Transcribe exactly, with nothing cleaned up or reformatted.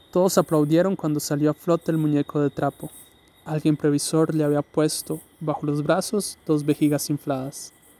Todos aplaudieron cuando salió a flote el muñeco de trapo. Alguien previsor le había puesto, bajo los brazos, dos vejigas infladas.